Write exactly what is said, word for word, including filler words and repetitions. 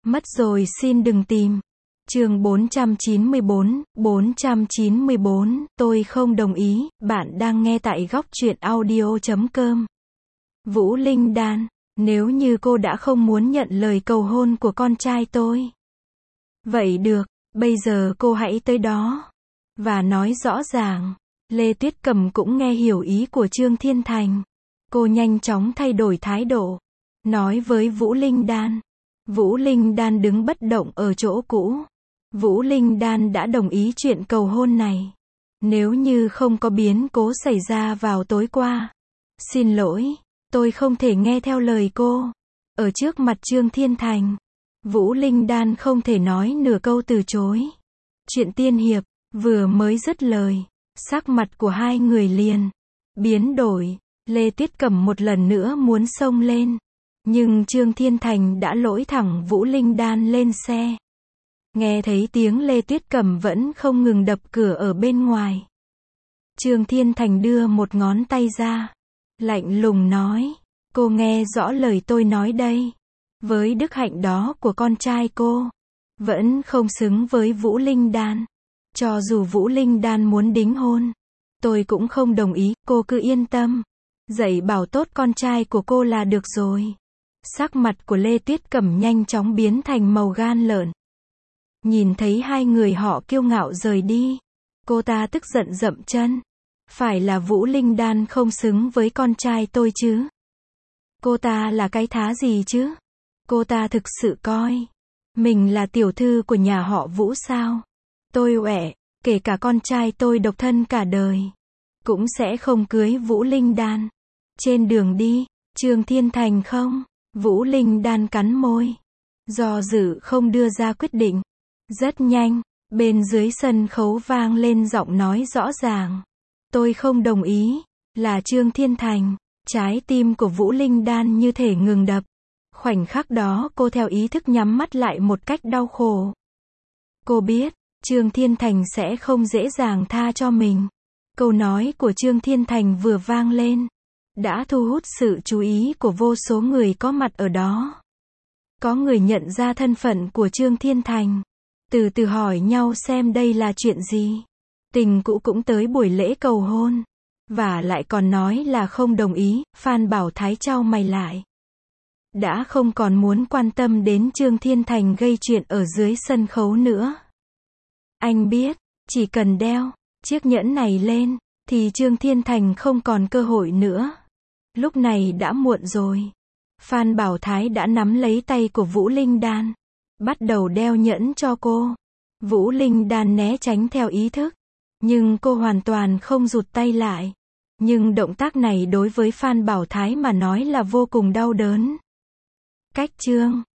Mất rồi xin đừng tìm. Chương bốn trăm chín mươi bốn, bốn trăm chín mươi bốn, tôi không đồng ý, bạn đang nghe tại góc truyện audio chấm com. Vũ Linh Đan, nếu như cô đã không muốn nhận lời cầu hôn của con trai tôi. Vậy được, bây giờ cô hãy tới đó. Và nói rõ ràng. Lê Tuyết Cầm cũng nghe hiểu ý của Trương Thiên Thành. Cô nhanh chóng thay đổi thái độ. Nói với Vũ Linh Đan. Vũ Linh Đan đứng bất động ở chỗ cũ. Vũ Linh Đan đã đồng ý chuyện cầu hôn này. Nếu như không có biến cố xảy ra vào tối qua. Xin lỗi, tôi không thể nghe theo lời cô. Ở trước mặt Trương Thiên Thành, Vũ Linh Đan không thể nói nửa câu từ chối. Chuyện tiên hiệp, vừa mới dứt lời, sắc mặt của hai người liền biến đổi. Lê Tuyết Cẩm một lần nữa muốn xông lên. Nhưng Trương Thiên Thành đã lỗi thẳng Vũ Linh Đan lên xe. Nghe thấy tiếng Lê Tuyết Cẩm vẫn không ngừng đập cửa ở bên ngoài. Trương Thiên Thành đưa một ngón tay ra. Lạnh lùng nói. Cô nghe rõ lời tôi nói đây. Với đức hạnh đó của con trai cô, vẫn không xứng với Vũ Linh Đan. Cho dù Vũ Linh Đan muốn đính hôn, tôi cũng không đồng ý, cô cứ yên tâm. Dạy bảo tốt con trai của cô là được rồi. Sắc mặt của Lê Tuyết Cẩm nhanh chóng biến thành màu gan lợn. Nhìn thấy hai người họ kiêu ngạo rời đi, cô ta tức giận dậm chân. Phải là Vũ Linh Đan không xứng với con trai tôi chứ? Cô ta là cái thá gì chứ? Cô ta thực sự coi mình là tiểu thư của nhà họ Vũ sao? Tôi uể, kể cả con trai tôi độc thân cả đời, cũng sẽ không cưới Vũ Linh Đan. Trên đường đi, Trương Thiên Thành không? Vũ Linh Đan cắn môi, do dự không đưa ra quyết định. Rất nhanh, bên dưới sân khấu vang lên giọng nói rõ ràng. Tôi không đồng ý, là Trương Thiên Thành. Trái tim của Vũ Linh Đan như thể ngừng đập. Khoảnh khắc đó cô theo ý thức nhắm mắt lại một cách đau khổ. Cô biết, Trương Thiên Thành sẽ không dễ dàng tha cho mình. Câu nói của Trương Thiên Thành vừa vang lên, đã thu hút sự chú ý của vô số người có mặt ở đó. Có người nhận ra thân phận của Trương Thiên Thành, từ từ hỏi nhau xem đây là chuyện gì. Tình cũ cũng tới buổi lễ cầu hôn, và lại còn nói là không đồng ý. Phan Bảo Thái chau mày lại, đã không còn muốn quan tâm đến Trương Thiên Thành gây chuyện ở dưới sân khấu nữa. Anh biết, chỉ cần đeo chiếc nhẫn này lên, thì Trương Thiên Thành không còn cơ hội nữa. Lúc này đã muộn rồi. Phan Bảo Thái đã nắm lấy tay của Vũ Linh Đan, bắt đầu đeo nhẫn cho cô. Vũ Linh Đan né tránh theo ý thức, nhưng cô hoàn toàn không rụt tay lại. Nhưng động tác này đối với Phan Bảo Thái mà nói là vô cùng đau đớn. Cách Trương